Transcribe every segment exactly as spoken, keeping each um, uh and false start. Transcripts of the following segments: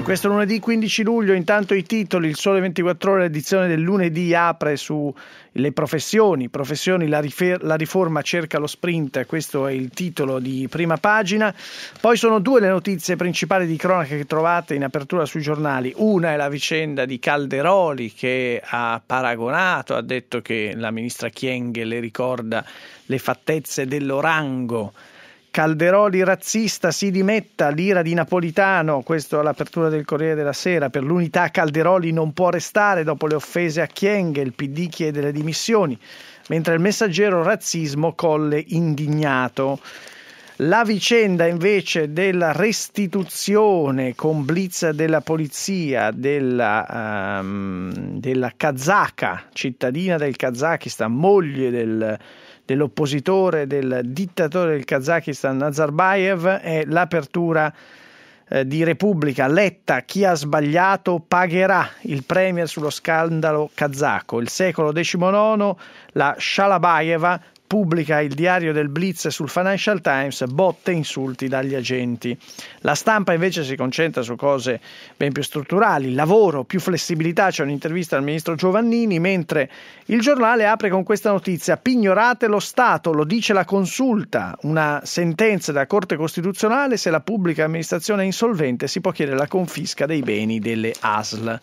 Questo lunedì quindici luglio, intanto i titoli. Il Sole ventiquattro Ore, l'edizione del lunedì, apre sulle professioni. Professioni, la, rifer- la riforma cerca lo sprint, questo è il titolo di prima pagina. Poi sono due le notizie principali di cronaca che trovate in apertura sui giornali. Una è la vicenda di Calderoli, che ha paragonato, ha detto che la ministra Kyenge le ricorda le fattezze dell'Orango. Calderoli razzista, si dimetta, l'ira di Napolitano, questo all'apertura del Corriere della Sera. Per l'unità Calderoli non può restare dopo le offese a Kyenge, il P D chiede le dimissioni, mentre il Messaggero razzismo, Colle indignato. La vicenda invece della restituzione con blitz della polizia della, um, della kazaka, cittadina del Kazakistan, moglie del dell'oppositore, del dittatore del Kazakistan Nazarbayev, è l'apertura eh, di Repubblica. Letta, chi ha sbagliato pagherà, il premier sullo scandalo kazako. Il secolo diciannove, la Shalabayeva pubblica il diario del Blitz sul Financial Times, botte e insulti dagli agenti. La Stampa invece si concentra su cose ben più strutturali, lavoro, più flessibilità, c'è un'intervista al ministro Giovannini, mentre il Giornale apre con questa notizia: pignorate lo Stato, lo dice la Consulta, una sentenza della Corte Costituzionale, se la pubblica amministrazione è insolvente si può chiedere la confisca dei beni delle A S L.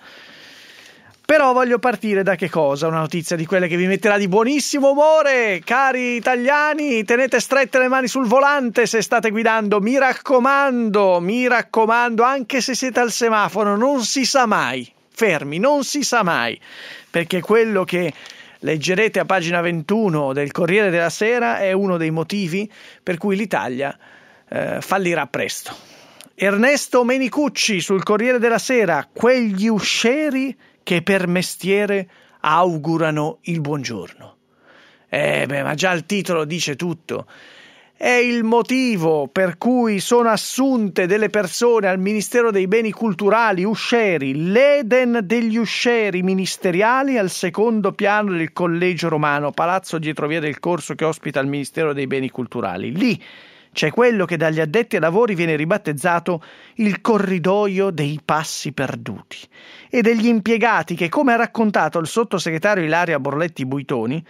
Però voglio partire da che cosa? Una notizia di quelle che vi metterà di buonissimo umore. Cari italiani, tenete strette le mani sul volante se state guidando. Mi raccomando, mi raccomando, anche se siete al semaforo, non si sa mai. Fermi, non si sa mai. Perché quello che leggerete a pagina ventuno del Corriere della Sera è uno dei motivi per cui l'Italia eh, fallirà presto. Ernesto Menicucci sul Corriere della Sera, quegli uscieri che per mestiere augurano il buongiorno. Eh beh, ma già il titolo dice tutto. È il motivo per cui sono assunte delle persone al Ministero dei Beni Culturali, uscieri, l'Eden degli uscieri ministeriali al secondo piano del Collegio Romano, palazzo dietro via del Corso che ospita il Ministero dei Beni Culturali. Lì c'è quello che dagli addetti ai lavori viene ribattezzato il corridoio dei passi perduti, e degli impiegati che, come ha raccontato il sottosegretario Ilaria Borletti Buitoni,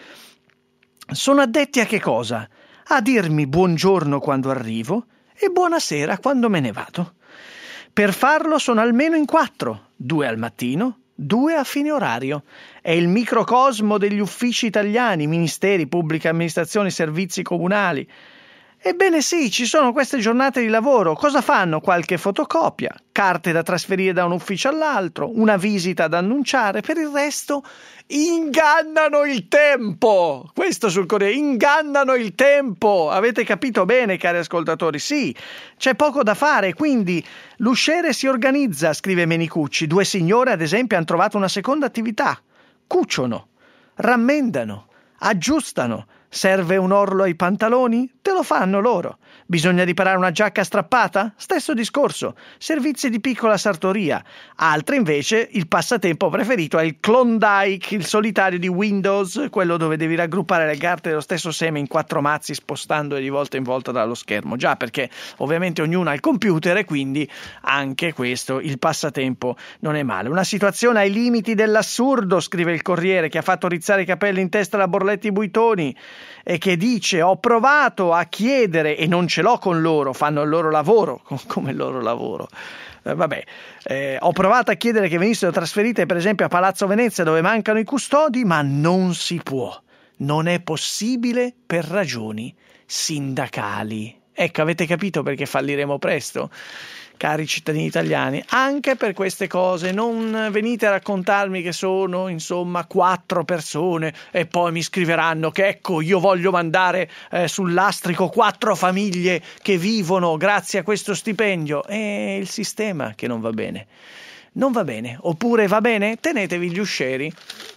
sono addetti a che cosa? A dirmi buongiorno quando arrivo e buonasera quando me ne vado. Per farlo sono almeno in quattro, due al mattino, due a fine orario. È il microcosmo degli uffici italiani, ministeri, pubblica amministrazione, servizi comunali. Ebbene sì, ci sono queste giornate di lavoro. Cosa fanno? Qualche fotocopia, carte da trasferire da un ufficio all'altro, una visita da annunciare. Per il resto ingannano il tempo. Questo sul Corriere, ingannano il tempo. Avete capito bene, cari ascoltatori? Sì, c'è poco da fare, quindi l'usciere si organizza, scrive Menicucci. Due signore, ad esempio, hanno trovato una seconda attività. Cuciono, rammendano, aggiustano. Serve un orlo ai pantaloni? Te lo fanno loro. Bisogna riparare una giacca strappata? Stesso discorso. Servizi di piccola sartoria. Altre invece il passatempo preferito è il Klondike, il solitario di Windows, quello dove devi raggruppare le carte dello stesso seme in quattro mazzi spostandole di volta in volta dallo schermo. Già, perché ovviamente ognuno ha il computer e quindi anche questo, il passatempo, non è male. Una situazione ai limiti dell'assurdo, scrive il Corriere, che ha fatto rizzare i capelli in testa alla Borletti Buitoni, e che dice: ho provato a chiedere e non ce l'ho con loro, fanno il loro lavoro come il loro lavoro eh, vabbè eh, ho provato a chiedere che venissero trasferite per esempio a Palazzo Venezia dove mancano i custodi, ma non si può, non è possibile per ragioni sindacali. Ecco, avete capito perché falliremo presto, cari cittadini italiani? Anche per queste cose. Non venite a raccontarmi che sono, insomma, quattro persone e poi mi scriveranno che ecco, io voglio mandare eh, sul lastrico quattro famiglie che vivono grazie a questo stipendio. È il sistema che non va bene. Non va bene. Oppure va bene? Tenetevi gli uscieri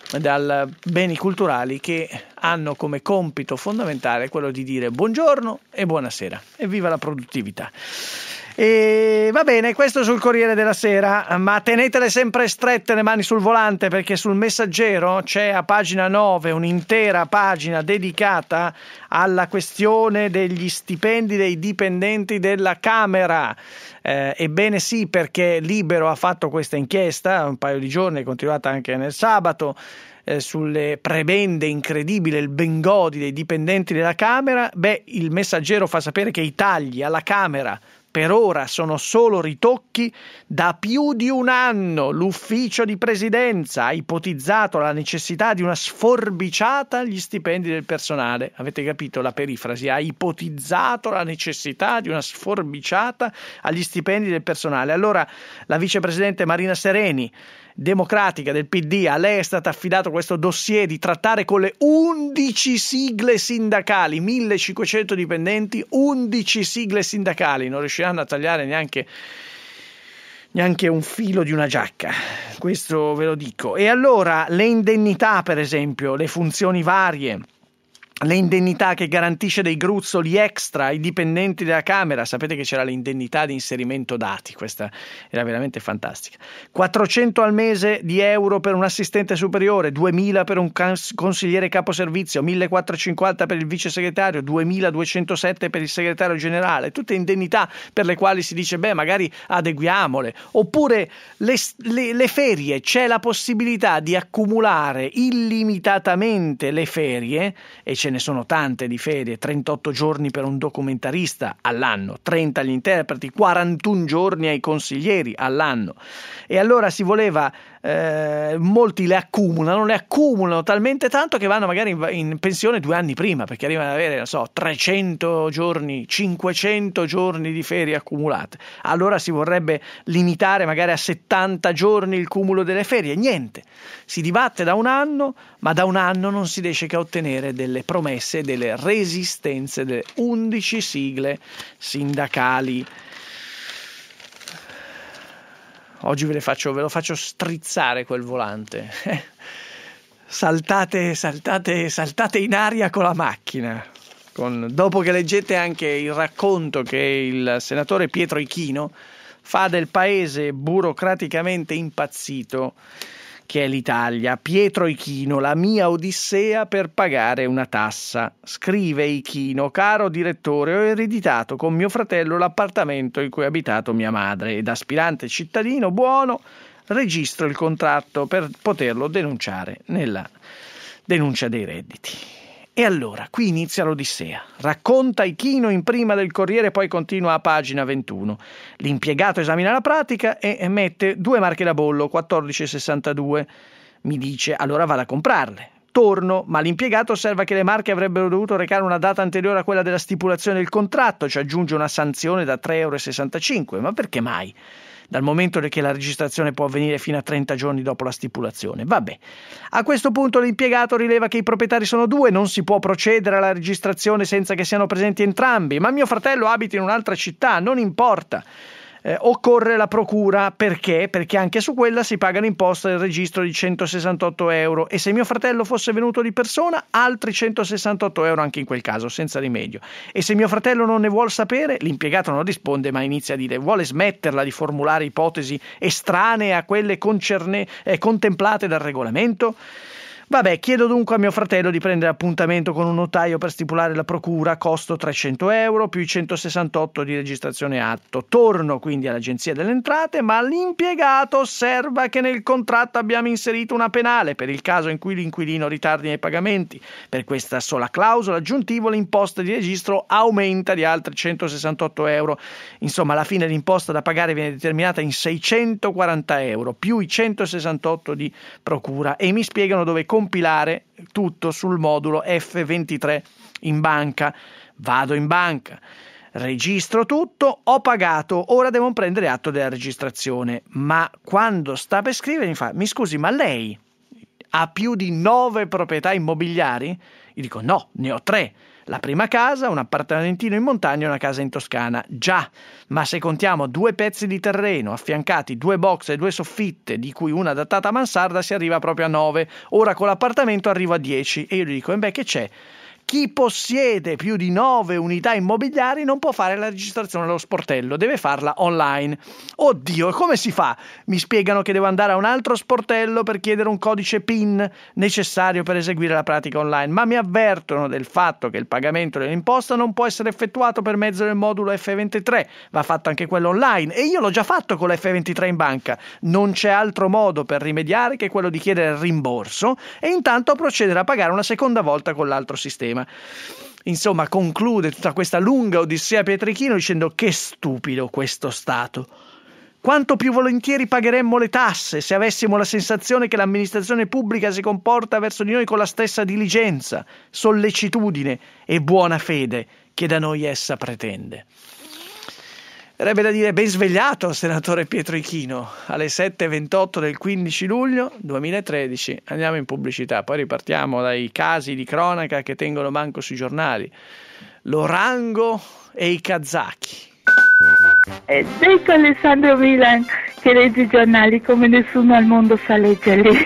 dal beni culturali che hanno come compito fondamentale quello di dire buongiorno e buonasera. E viva la produttività. E E va bene, questo sul Corriere della Sera, ma tenetele sempre strette le mani sul volante, perché sul Messaggero c'è a pagina nove un'intera pagina dedicata alla questione degli stipendi dei dipendenti della Camera. Eh, ebbene sì, perché Libero ha fatto questa inchiesta un paio di giorni, è continuata anche nel sabato, eh, sulle prebende incredibili, il bengodi dei dipendenti della Camera. Beh, il Messaggero fa sapere che i tagli alla Camera per ora sono solo ritocchi. Da più di un anno l'ufficio di presidenza ha ipotizzato la necessità di una sforbiciata agli stipendi del personale. Avete capito la perifrasi? Ha ipotizzato la necessità di una sforbiciata agli stipendi del personale. Allora la vicepresidente Marina Sereni, democratica del P D, a lei è stato affidato questo dossier di trattare con le undici sigle sindacali, millecinquecento dipendenti, undici sigle sindacali, non riusciranno a tagliare neanche neanche un filo di una giacca, questo ve lo dico. E allora le indennità, per esempio, le funzioni varie, le indennità che garantisce dei gruzzoli extra ai dipendenti della Camera. Sapete che c'era l'indennità di inserimento dati, questa era veramente fantastica. quattrocento al mese di euro per un assistente superiore, duemila per un consigliere caposervizio, millequattrocentocinquanta per il vice segretario, duemiladuecentosette per il segretario generale. Tutte indennità per le quali si dice beh, magari adeguiamole. Oppure le, le, le ferie, c'è la possibilità di accumulare illimitatamente le ferie, e ce ne sono tante di ferie, trentotto giorni per un documentarista all'anno, trenta agli interpreti, quarantuno giorni ai consiglieri all'anno. E allora si voleva, eh, molti le accumulano, le accumulano talmente tanto che vanno magari in, in pensione due anni prima, perché arrivano ad avere, non so, trecento giorni, cinquecento giorni di ferie accumulate. Allora si vorrebbe limitare magari a settanta giorni il cumulo delle ferie. Niente, si dibatte da un anno, ma da un anno non si riesce che a ottenere delle promesse, delle resistenze delle undici sigle sindacali. Oggi ve le faccio, ve lo faccio strizzare quel volante. Saltate, saltate, saltate in aria con la macchina. Con, dopo che leggete anche il racconto che il senatore Pietro Ichino fa del paese burocraticamente impazzito che è l'Italia. Pietro Ichino, la mia odissea per pagare una tassa. Scrive Ichino: caro direttore, ho ereditato con mio fratello l'appartamento in cui ha abitato mia madre, ed aspirante cittadino buono registro il contratto per poterlo denunciare nella denuncia dei redditi. E allora, qui inizia l'odissea. Racconta Ichino in prima del Corriere, poi continua a pagina ventuno. L'impiegato esamina la pratica e mette due marche da bollo, quattordici e sessantadue. Mi dice, allora vado a comprarle. Torno, ma l'impiegato osserva che le marche avrebbero dovuto recare una data anteriore a quella della stipulazione del contratto, ci aggiunge una sanzione da tre virgola sessantacinque euro. Ma perché mai? Dal momento che la registrazione può avvenire fino a trenta giorni dopo la stipulazione. Vabbè. A questo punto l'impiegato rileva che i proprietari sono due, non si può procedere alla registrazione senza che siano presenti entrambi, ma mio fratello abita in un'altra città, non importa. Eh, occorre la procura. Perché? Perché anche su quella si paga l'imposta del registro di centosessantotto euro, e se mio fratello fosse venuto di persona altri centosessantotto euro anche in quel caso, senza rimedio. E se mio fratello non ne vuol sapere, l'impiegato non risponde ma inizia a dire: vuole smetterla di formulare ipotesi estranee a quelle concerne, eh, contemplate dal regolamento? Vabbè, chiedo dunque a mio fratello di prendere appuntamento con un notaio per stipulare la procura, costo trecento euro più i centosessantotto di registrazione atto. Torno quindi all'Agenzia delle Entrate, ma l'impiegato osserva che nel contratto abbiamo inserito una penale per il caso in cui l'inquilino ritardi nei pagamenti. Per questa sola clausola aggiuntivo l'imposta di registro aumenta di altri centosessantotto euro. Insomma, alla fine l'imposta da pagare viene determinata in seicentoquaranta euro più i centosessantotto di procura, e mi spiegano dove compilare tutto sul modulo F ventitré in banca. Vado in banca, registro tutto, ho pagato, ora devo prendere atto della registrazione. Ma quando sta per scrivere mi fa: mi scusi, ma lei ha più di nove proprietà immobiliari? Io dico: no, ne ho tre. La prima casa, un appartamentino in montagna e una casa in Toscana. Già, ma se contiamo due pezzi di terreno affiancati, due box e due soffitte, di cui una adattata a mansarda, si arriva proprio a nove. Ora con l'appartamento arrivo a dieci. E io gli dico: e beh, che c'è? chi possiede più di nove unità immobiliari non può fare la registrazione allo sportello, deve farla online. Oddio, e come si fa? Mi spiegano che devo andare a un altro sportello per chiedere un codice PIN necessario per eseguire la pratica online, ma mi avvertono del fatto che il pagamento dell'imposta non può essere effettuato per mezzo del modulo F ventitré, va fatto anche quello online, e io l'ho già fatto con l'F ventitré in banca. Non c'è altro modo per rimediare che quello di chiedere il rimborso e intanto procedere a pagare una seconda volta con l'altro sistema. Insomma, conclude tutta questa lunga odissea Pietrechino dicendo: che stupido questo Stato. Quanto più volentieri pagheremmo le tasse se avessimo la sensazione che l'amministrazione pubblica si comporta verso di noi con la stessa diligenza, sollecitudine e buona fede che da noi essa pretende. Sarebbe da dire ben svegliato, senatore Pietrechino. Alle sette e ventotto del quindici luglio duemilatredici andiamo in pubblicità, poi ripartiamo dai casi di cronaca che tengono banco sui giornali, l'orango e i kazaki. È detto Alessandro Milan che legge i giornali come nessuno al mondo sa leggerli.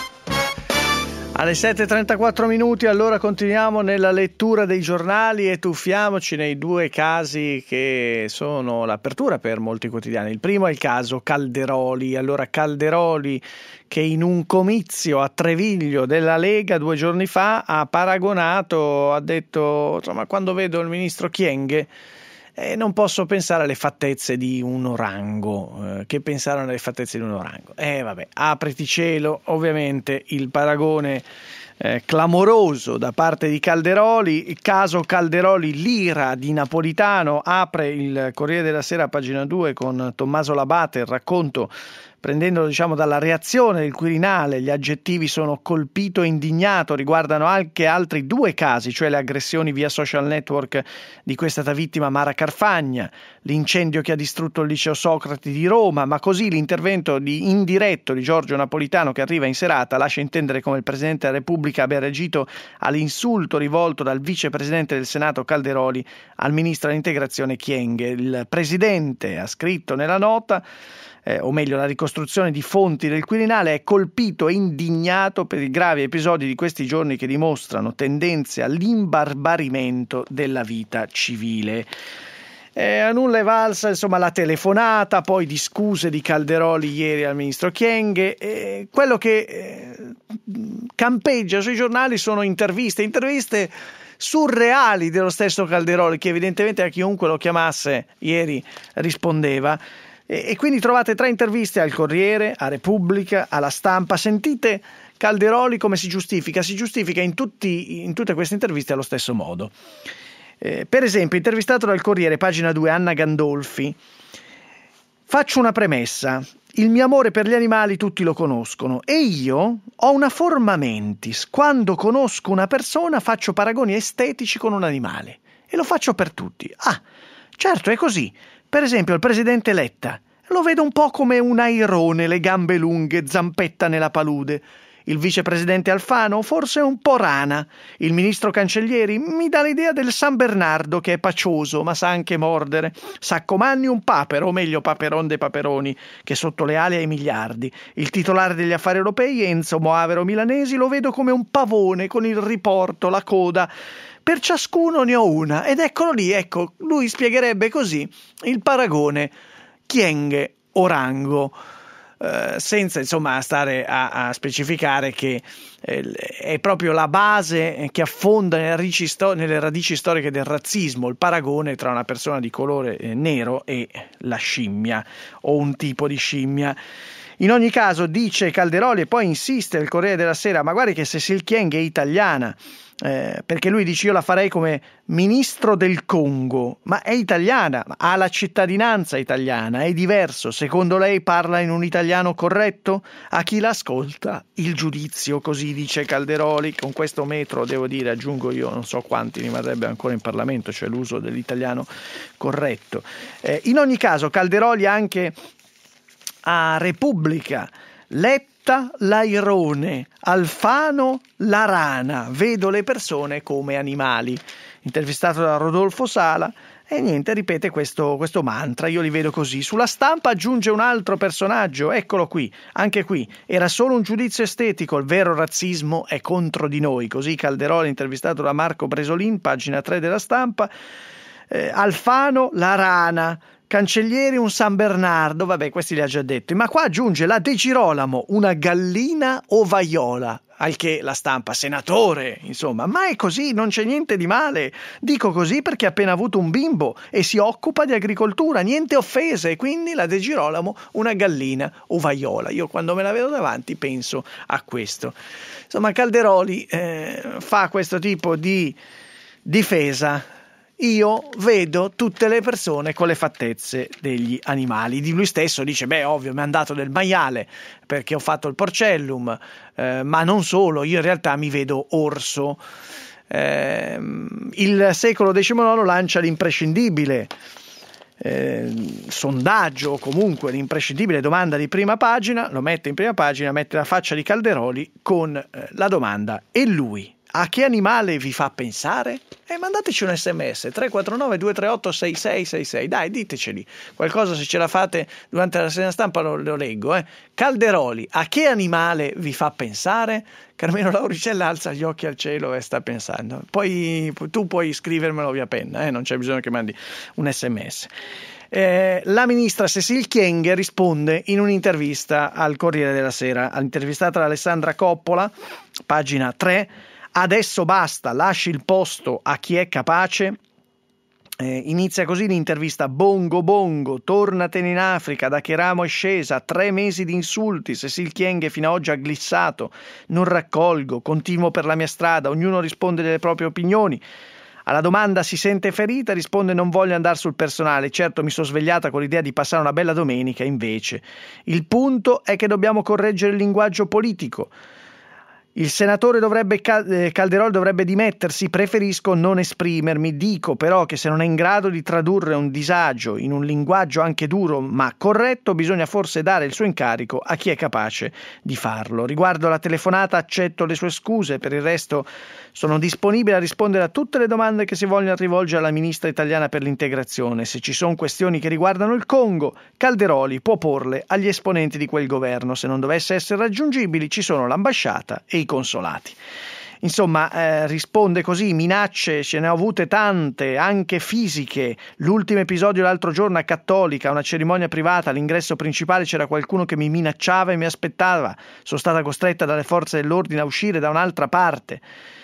Alle sette e trentaquattro minuti, allora continuiamo nella lettura dei giornali e tuffiamoci nei due casi che sono l'apertura per molti quotidiani. Il primo è il caso Calderoli. Allora Calderoli, che in un comizio a Treviglio della Lega due giorni fa ha paragonato, ha detto, insomma, quando vedo il ministro Kyenge Eh, non posso pensare alle fattezze di un orango. Eh, che pensarono alle fattezze di un orango? Eh vabbè, apriti cielo, ovviamente il paragone eh, clamoroso da parte di Calderoli. Il caso Calderoli, l'ira di Napolitano. Apre il Corriere della Sera, pagina due, con Tommaso Labate, il racconto, prendendo diciamo dalla reazione del Quirinale. Gli aggettivi sono colpito e indignato, riguardano anche altri due casi, cioè le aggressioni via social network di questa vittima Mara Carfagna, l'incendio che ha distrutto il liceo Socrate di Roma, ma così l'intervento di indiretto di Giorgio Napolitano, che arriva in serata, lascia intendere come il Presidente della Repubblica abbia reagito all'insulto rivolto dal Vicepresidente del Senato Calderoli al Ministro dell'Integrazione Kyenge. Il Presidente ha scritto nella nota, Eh, o meglio la ricostruzione di fonti del Quirinale, è colpito e indignato per i gravi episodi di questi giorni che dimostrano tendenze all'imbarbarimento della vita civile. Eh, a nulla è valsa insomma la telefonata poi di scuse di Calderoli ieri al ministro Kyenge. Eh, quello che eh, campeggia sui giornali sono interviste, interviste surreali dello stesso Calderoli, che evidentemente a chiunque lo chiamasse ieri rispondeva. E quindi trovate tre interviste al Corriere, a Repubblica, alla Stampa. Sentite Calderoli come si giustifica. Si giustifica in, tutti, in tutte queste interviste allo stesso modo. Eh, per esempio, intervistato dal Corriere, pagina due, Anna Gandolfi. Faccio una premessa. Il mio amore per gli animali tutti lo conoscono e io ho una forma mentis. Quando conosco una persona faccio paragoni estetici con un animale e lo faccio per tutti. Ah, certo, è così. Per esempio il presidente Letta, lo vedo un po' come un airone, le gambe lunghe, zampetta nella palude. Il vicepresidente Alfano forse un po' rana. Il ministro Cancellieri mi dà l'idea del San Bernardo, che è pacioso ma sa anche mordere. Saccomanni un papero, o meglio paperon de paperoni, che sotto le ali ha i miliardi. Il titolare degli affari europei, Enzo Moavero Milanesi, lo vedo come un pavone con il riporto, la coda. Per ciascuno ne ho una, ed eccolo lì, ecco, lui spiegherebbe così il paragone Kyenge-Orango, eh, senza insomma stare a, a specificare che eh, è proprio la base che affonda nelle radici, sto- nelle radici storiche del razzismo, il paragone tra una persona di colore eh, nero e la scimmia, o un tipo di scimmia. In ogni caso, dice Calderoli, e poi insiste il Corriere della Sera, ma guardi che se Cécile Kyenge è italiana, eh, perché lui dice io la farei come ministro del Congo, ma è italiana, ha la cittadinanza italiana, è diverso. Secondo lei parla in un italiano corretto? A chi l'ascolta il giudizio, così dice Calderoli. Con questo metro, devo dire, aggiungo io, non so quanti rimarrebbe ancora in Parlamento, cioè l'uso dell'italiano corretto. Eh, in ogni caso, Calderoli anche a Repubblica, Letta l'airone, Alfano la rana, vedo le persone come animali. Intervistato da Rodolfo Sala, E niente, ripete questo, questo mantra, io li vedo così. Sulla Stampa aggiunge un altro personaggio, eccolo qui, anche qui, era solo un giudizio estetico, il vero razzismo è contro di noi, così Calderoli intervistato da Marco Bresolin, pagina tre della Stampa. eh, Alfano, la rana, Cancellieri un San Bernardo, vabbè questi li ha già detti, ma qua aggiunge la De Girolamo, una gallina ovaiola. Al che la Stampa, senatore, insomma, ma è così, non c'è niente di male. Dico così perché ha appena avuto un bimbo e si occupa di agricoltura, niente offese, quindi la De Girolamo una gallina ovaiola. Io quando me la vedo davanti penso a questo. Insomma, Calderoli eh, fa questo tipo di difesa. Io vedo tutte le persone con le fattezze degli animali. Di lui stesso dice, beh, ovvio, mi hanno dato del maiale perché ho fatto il porcellum, eh, ma non solo, io in realtà mi vedo orso. Eh, il secolo diciannove lancia l'imprescindibile eh, sondaggio, o comunque l'imprescindibile domanda di prima pagina, lo mette in prima pagina, mette la faccia di Calderoli con eh, la domanda, e lui? A che animale vi fa pensare? E eh, mandateci un sms tre quattro nove due tre otto sei sei sei sei, dai, diteceli qualcosa, se ce la fate durante la rassegna stampa lo, lo leggo. eh. Calderoli, a che animale vi fa pensare? Carmelo Lauricella alza gli occhi al cielo e sta pensando. Poi tu puoi scrivermelo via penna, eh? Non c'è bisogno che mandi un sms. Eh, la ministra Cécile Kyenge risponde in un'intervista al Corriere della Sera, intervistata da Alessandra Coppola, pagina tre. Adesso basta, lasci il posto a chi è capace. Eh, inizia così l'intervista: bongo bongo, tornatene in Africa, da che ramo è scesa, tre mesi di insulti, Cécile Kyenge fino ad oggi ha glissato, non raccolgo, continuo per la mia strada, ognuno risponde delle proprie opinioni. Alla domanda si sente ferita risponde non voglio andare sul personale, certo mi sono svegliata con l'idea di passare una bella domenica, invece. Il punto è che dobbiamo correggere il linguaggio politico. Il senatore dovrebbe, Calderoli dovrebbe dimettersi, preferisco non esprimermi, dico però che se non è in grado di tradurre un disagio in un linguaggio anche duro ma corretto, bisogna forse dare il suo incarico a chi è capace di farlo. Riguardo alla telefonata accetto le sue scuse, per il resto sono disponibile a rispondere a tutte le domande che si vogliono rivolgere alla ministra italiana per l'integrazione. Se ci sono questioni che riguardano il Congo, Calderoli può porle agli esponenti di quel governo, se non dovesse essere raggiungibili ci sono l'ambasciata e i consolati. Insomma, eh, risponde così, minacce ce ne ho avute tante, anche fisiche. L'ultimo episodio l'altro giorno a Cattolica, una cerimonia privata, all'ingresso principale c'era qualcuno che mi minacciava e mi aspettava. Sono stata costretta dalle forze dell'ordine a uscire da un'altra parte.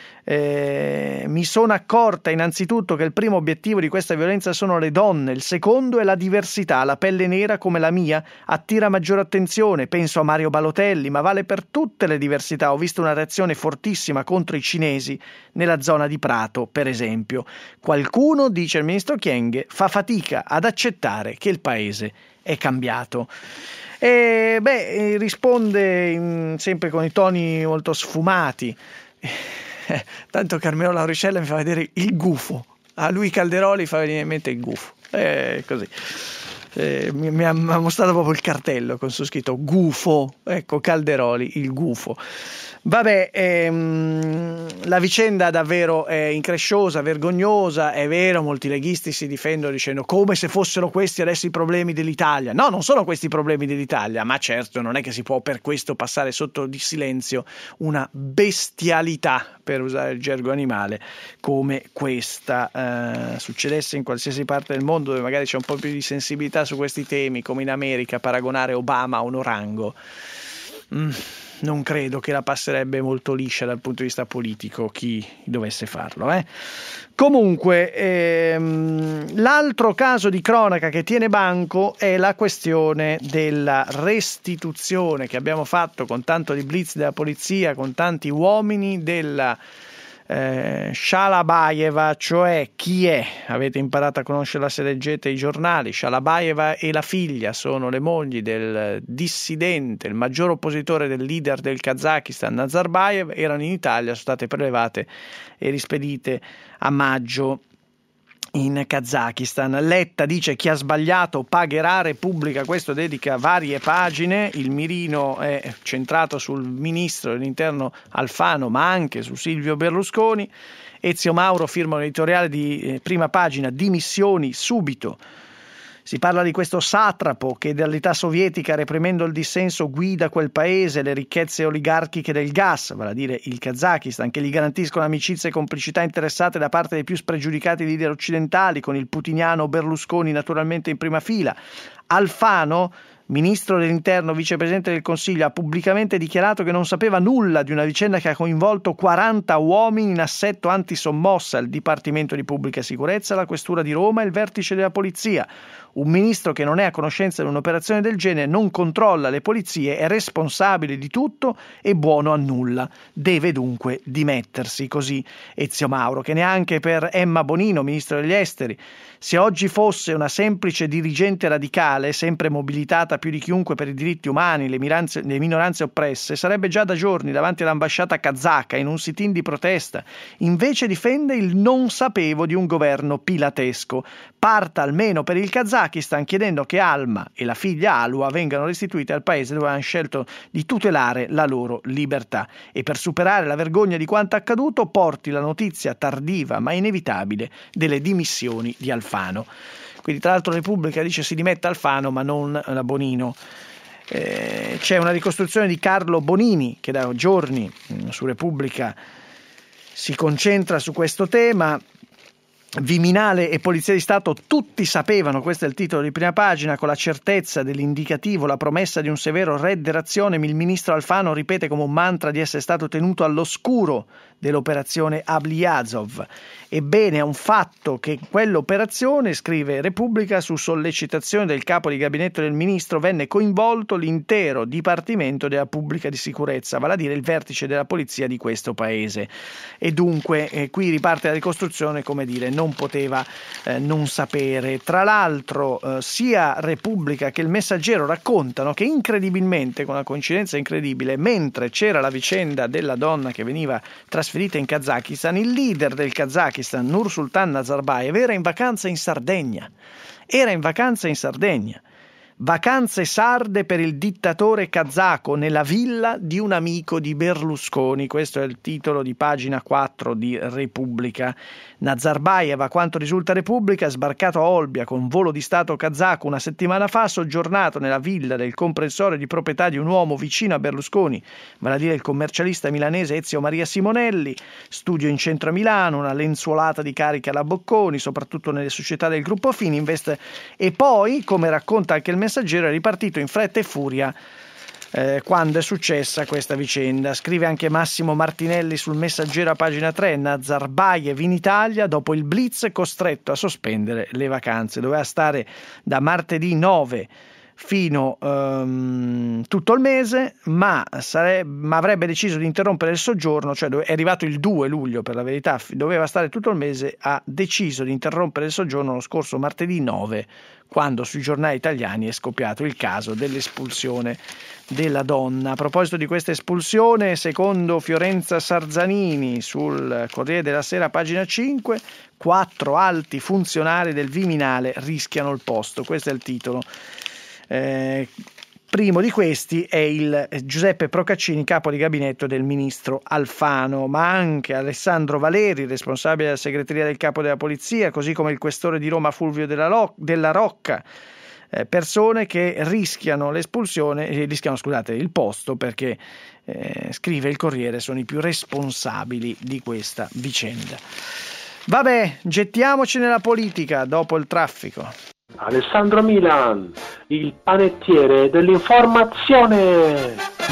Eh, mi sono accorta innanzitutto che il primo obiettivo di questa violenza sono le donne, il secondo è la diversità, la pelle nera come la mia attira maggiore attenzione, penso a Mario Balotelli, ma vale per tutte le diversità. Ho visto una reazione fortissima contro i cinesi nella zona di Prato, per esempio. Qualcuno, dice il ministro Kyenge, fa fatica ad accettare che il paese è cambiato. E beh, risponde in, sempre con i toni molto sfumati. Eh, tanto Carmelo Lauricella mi fa vedere il gufo, a lui Calderoli fa venire in mente il gufo, eh, così eh, mi, mi, ha, mi ha mostrato proprio il cartello con su scritto gufo, ecco Calderoli il gufo. Vabbè, ehm, la vicenda davvero è incresciosa, vergognosa, è vero, molti leghisti si difendono dicendo come se fossero questi adesso i problemi dell'Italia. No, non sono questi i problemi dell'Italia, ma certo non è che si può per questo passare sotto di silenzio una bestialità, per usare il gergo animale, come questa. Eh, succedesse in qualsiasi parte del mondo dove magari c'è un po' più di sensibilità su questi temi, come in America, paragonare Obama a un orango. Mm. Non credo che la passerebbe molto liscia dal punto di vista politico chi dovesse farlo. Eh? Comunque, ehm, l'altro caso di cronaca che tiene banco è la questione della restituzione che abbiamo fatto con tanto di blitz della polizia, con tanti uomini della Eh, Shalabayeva, cioè chi è? Avete imparato a conoscerla se leggete i giornali. Shalabayeva e la figlia sono le mogli del dissidente, il maggior oppositore del leader del Kazakistan Nazarbayev, erano in Italia, sono state prelevate e rispedite a maggio. in Kazakistan. Letta dice: chi ha sbagliato pagherà. Repubblica questo dedica varie pagine, il mirino è centrato sul ministro dell'interno Alfano ma anche su Silvio Berlusconi. Ezio Mauro firma un editoriale di eh, prima pagina: dimissioni subito. Si parla di questo satrapo che dall'età sovietica, reprimendo il dissenso, guida quel paese, le ricchezze oligarchiche del gas, vale a dire il Kazakistan, che gli garantiscono amicizie e complicità interessate da parte dei più spregiudicati leader occidentali, con il putiniano Berlusconi naturalmente in prima fila. Alfano, ministro dell'interno, vicepresidente del Consiglio, ha pubblicamente dichiarato che non sapeva nulla di una vicenda che ha coinvolto quaranta uomini in assetto antisommossa, il Dipartimento di Pubblica Sicurezza, la Questura di Roma e il vertice della Polizia. Un ministro che non è a conoscenza di un'operazione del genere non controlla le polizie, è responsabile di tutto e buono a nulla. Deve dunque dimettersi, così Ezio Mauro, che neanche per Emma Bonino, ministro degli esteri. Se oggi fosse una semplice dirigente radicale, sempre mobilitata più di chiunque per i diritti umani, le, miranze, le minoranze oppresse, sarebbe già da giorni davanti all'ambasciata kazaka in un sit-in di protesta. Invece difende il non sapevo di un governo pilatesco. Parta almeno per il Kazakistan chiedendo che Alma e la figlia Alua vengano restituite al paese dove hanno scelto di tutelare la loro libertà, e per superare la vergogna di quanto accaduto porti la notizia tardiva ma inevitabile delle dimissioni di Alfano. Quindi tra l'altro Repubblica dice si dimetta Alfano ma non la Bonino. Eh, c'è una ricostruzione di Carlo Bonini che da giorni mh, su Repubblica si concentra su questo tema. Viminale e Polizia di Stato tutti sapevano, questo è il titolo di prima pagina, con la certezza dell'indicativo, la promessa di un severo rederazione, il ministro Alfano ripete come un mantra di essere stato tenuto all'oscuro dell'operazione Ablyazov. Ebbene, è un fatto che quell'operazione, scrive Repubblica, su sollecitazione del capo di gabinetto del ministro venne coinvolto l'intero Dipartimento della Pubblica di Sicurezza, vale a dire il vertice della polizia di questo paese. E dunque eh, qui riparte la ricostruzione, come dire, non poteva eh, non sapere. Tra l'altro eh, sia Repubblica che il Messaggero raccontano che incredibilmente, con una coincidenza incredibile, mentre c'era la vicenda della donna che veniva trasferita in Kazakistan, il leader del Kazakistan, Nursultan Nazarbayev, era in vacanza in Sardegna. Era in vacanza in Sardegna. Vacanze sarde per il dittatore kazako nella villa di un amico di Berlusconi. Questo è il titolo di pagina quattro di Repubblica. Nazarbayev, a quanto risulta Repubblica, sbarcato a Olbia con volo di Stato kazako una settimana fa, soggiornato nella villa del comprensorio di proprietà di un uomo vicino a Berlusconi, vale a dire il commercialista milanese Ezio Maria Simonelli. Studio in centro a Milano, una lenzuolata di cariche alla Bocconi, soprattutto nelle società del gruppo Fininvest. E poi, come racconta anche il Messaggero, è ripartito in fretta e furia eh, quando è successa questa vicenda. Scrive anche Massimo Martinelli sul Messaggero a pagina tre: Nazarbayev in Italia dopo il blitz costretto a sospendere le vacanze. Doveva stare da martedì nove fino um, tutto il mese, ma, sarebbe, ma avrebbe deciso di interrompere il soggiorno, cioè è arrivato il due luglio per la verità, doveva stare tutto il mese, ha deciso di interrompere il soggiorno lo scorso martedì nove, quando sui giornali italiani è scoppiato il caso dell'espulsione della donna. A proposito di questa espulsione, secondo Fiorenza Sarzanini sul Corriere della Sera, pagina cinque, quattro alti funzionari del Viminale rischiano il posto. Questo è il titolo. Eh, primo di questi è il Giuseppe Procaccini, capo di gabinetto del ministro Alfano, ma anche Alessandro Valeri, responsabile della segreteria del capo della polizia, così come il questore di Roma Fulvio della, Lo- della Rocca, eh, persone che rischiano l'espulsione, eh, rischiano scusate il posto perché, eh, scrive il Corriere, sono i più responsabili di questa vicenda. Vabbè, gettiamoci nella politica dopo il traffico. Alessandro Milan, il panettiere dell'informazione.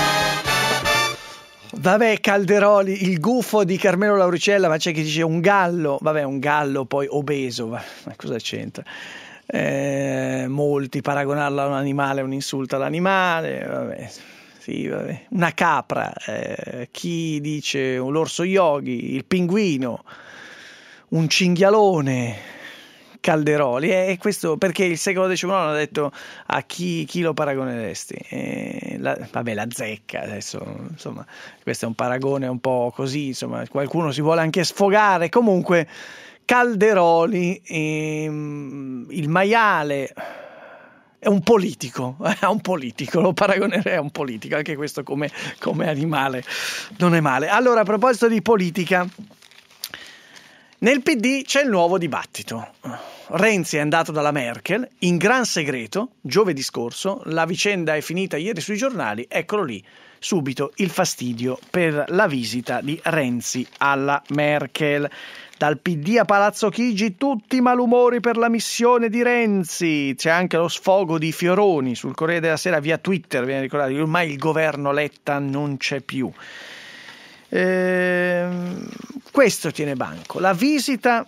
Vabbè, Calderoli, il gufo di Carmelo Lauricella, ma c'è chi dice un gallo, vabbè, un gallo poi obeso, ma cosa c'entra? Eh, molti paragonarlo a un animale è un insulto all'animale, vabbè, sì, vabbè. Una capra, eh, chi dice l'orso yogi, il pinguino, un cinghialone. Calderoli, e eh, questo perché il secolo diciannove ha detto a chi, chi lo paragoneresti? Eh, la, vabbè, la zecca, adesso insomma, questo è un paragone un po' così, insomma, qualcuno si vuole anche sfogare, comunque Calderoli, ehm, il maiale è un politico, è un politico, lo paragonerei a un politico, anche questo come, come animale non è male. Allora, a proposito di politica, nel P D c'è il nuovo dibattito. Renzi è andato dalla Merkel in gran segreto giovedì scorso, la vicenda è finita ieri sui giornali, eccolo lì, subito il fastidio per la visita di Renzi alla Merkel. Dal P D a Palazzo Chigi tutti i malumori per la missione di Renzi, c'è anche lo sfogo di Fioroni sul Corriere della Sera via Twitter, viene ricordato, ormai il governo Letta non c'è più. Ehm, questo tiene banco, la visita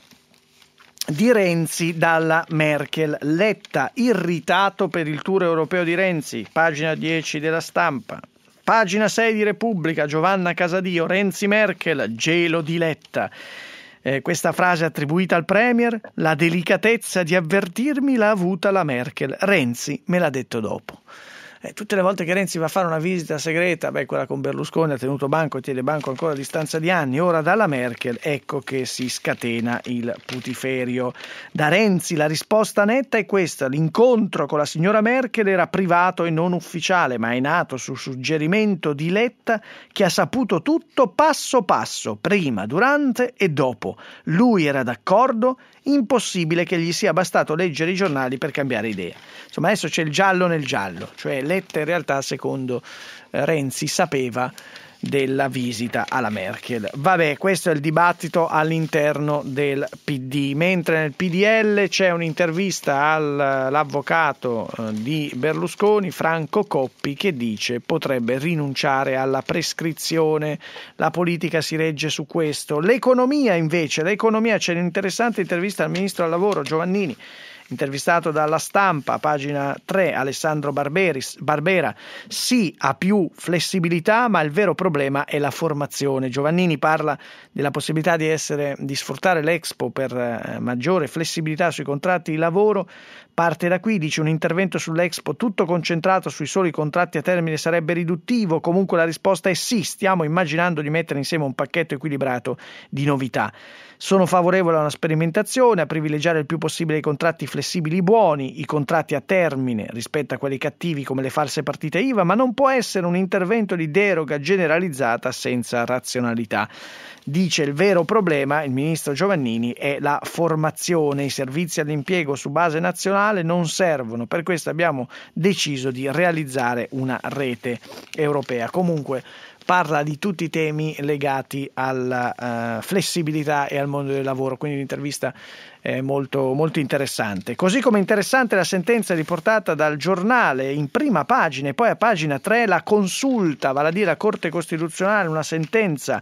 di Renzi dalla Merkel. Letta irritato per il tour europeo di Renzi, pagina dieci della Stampa. Pagina sei di Repubblica, Giovanna Casadio, Renzi Merkel, gelo di Letta. Eh, questa frase attribuita al Premier, la delicatezza di avvertirmi l'ha avuta la Merkel, Renzi me l'ha detto dopo. Eh, tutte le volte che Renzi va a fare una visita segreta, beh, quella con Berlusconi ha tenuto banco e tiene banco ancora a distanza di anni, ora dalla Merkel ecco che si scatena il putiferio. Da Renzi la risposta netta è questa: l'incontro con la signora Merkel era privato e non ufficiale, ma è nato su suggerimento di Letta, che ha saputo tutto passo passo, prima, durante e dopo. Lui era d'accordo, impossibile che gli sia bastato leggere i giornali per cambiare idea. Insomma, adesso c'è il giallo nel giallo, cioè Letta in realtà secondo Renzi sapeva della visita alla Merkel. Vabbè, questo è il dibattito all'interno del P D, mentre nel P D L c'è un'intervista all'avvocato di Berlusconi, Franco Coppi, che dice potrebbe rinunciare alla prescrizione, la politica si regge su questo. L'economia invece, l'economia c'è un'interessante intervista al ministro del lavoro Giovannini, intervistato dalla Stampa, pagina tre, Alessandro Barberis, Barbera, sì a più flessibilità, ma il vero problema è la formazione. Giovannini parla della possibilità di essere, di sfruttare l'Expo per eh, maggiore flessibilità sui contratti di lavoro. Parte da qui, dice: un intervento sull'Expo tutto concentrato sui soli contratti a termine sarebbe riduttivo. Comunque la risposta è sì, stiamo immaginando di mettere insieme un pacchetto equilibrato di novità. Sono favorevole a una sperimentazione, a privilegiare il più possibile i contratti flessibili buoni, i contratti a termine rispetto a quelli cattivi come le false partite I V A, ma non può essere un intervento di deroga generalizzata senza razionalità. Dice il vero problema, il ministro Giovannini, è la formazione. I servizi all'impiego su base nazionale non servono, per questo abbiamo deciso di realizzare una rete europea. Comunque parla di tutti i temi legati alla uh, flessibilità e al mondo del lavoro, quindi l'intervista è molto, molto interessante. Così come interessante la sentenza riportata dal Giornale in prima pagina e poi a pagina tre la consulta, vale a dire la Corte Costituzionale, una sentenza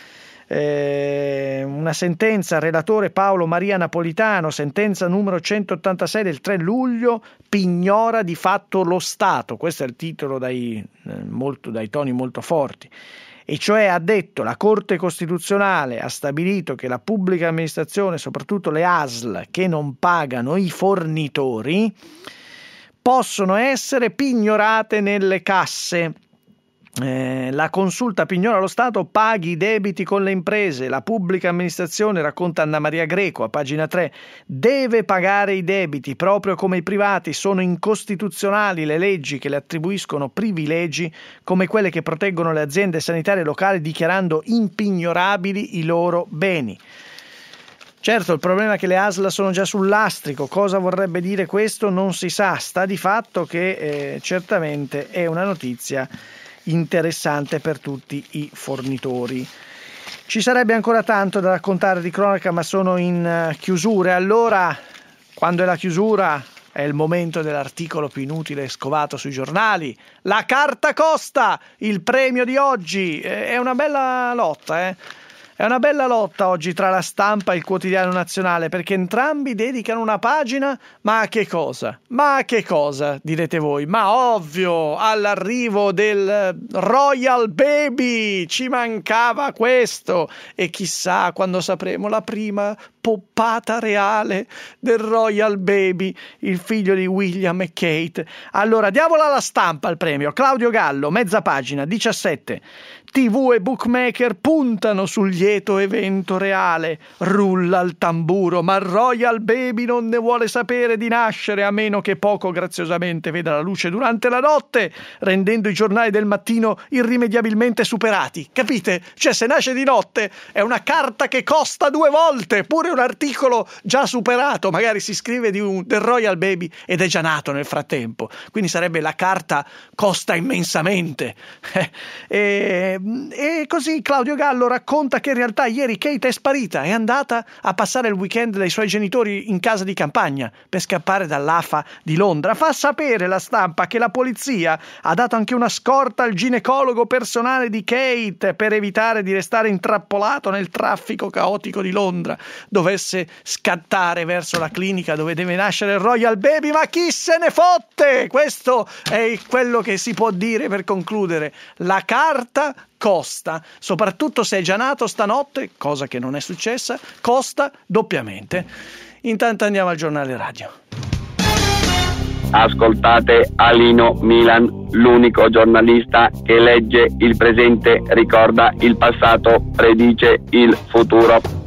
Eh, una sentenza, relatore Paolo Maria Napolitano, sentenza numero centottantasei del tre luglio, pignora di fatto lo Stato. Questo è il titolo dai, eh, molto, dai toni molto forti. E cioè ha detto: la Corte Costituzionale ha stabilito che la pubblica amministrazione, soprattutto le A S L che non pagano i fornitori, possono essere pignorate nelle casse. Eh, la consulta pignora lo Stato, paghi i debiti con le imprese. La pubblica amministrazione, racconta Anna Maria Greco a pagina tre, deve pagare i debiti proprio come i privati. Sono incostituzionali le leggi che le attribuiscono privilegi come quelle che proteggono le aziende sanitarie locali dichiarando impignorabili i loro beni. Certo, il problema è che le A S L sono già sul lastrico. Cosa vorrebbe dire questo non si sa. Sta di fatto che eh, certamente è una notizia interessante per tutti i fornitori. Ci sarebbe ancora tanto da raccontare di cronaca, ma sono in chiusura. Allora, quando è la chiusura, è il momento dell'articolo più inutile scovato sui giornali. La carta costa, il premio di oggi. È una bella lotta, eh? È una bella lotta oggi tra La Stampa e il Quotidiano Nazionale, perché entrambi dedicano una pagina, ma a che cosa? Ma a che cosa, direte voi? Ma ovvio, all'arrivo del Royal Baby, ci mancava questo, e chissà quando sapremo la prima poppata reale del Royal Baby, il figlio di William e Kate. Allora, diamola alla Stampa il premio. Claudio Gallo, mezza pagina, diciassette. T V e bookmaker puntano sugli lieto evento reale. Rulla il tamburo, ma Royal Baby non ne vuole sapere di nascere, a meno che poco graziosamente veda la luce durante la notte, rendendo i giornali del mattino irrimediabilmente superati. Capite? Cioè, se nasce di notte è una carta che costa due volte, pure un articolo già superato, magari si scrive di un, del Royal Baby ed è già nato nel frattempo, quindi sarebbe la carta costa immensamente. e, e così Claudio Gallo racconta che in realtà ieri Kate è sparita, è andata a passare il weekend dai suoi genitori in casa di campagna per scappare dall'A F A di Londra. Fa sapere la stampa che la polizia ha dato anche una scorta al ginecologo personale di Kate per evitare di restare intrappolato nel traffico caotico di Londra, dovesse scattare verso la clinica dove deve nascere il Royal Baby. Ma chi se ne fotte? Questo è quello che si può dire per concludere. La carta costa, soprattutto se è già nato stanotte, cosa che non è successa, costa doppiamente. Intanto andiamo al giornale radio. Ascoltate Alino Milan, l'unico giornalista che legge il presente, ricorda il passato, predice il futuro.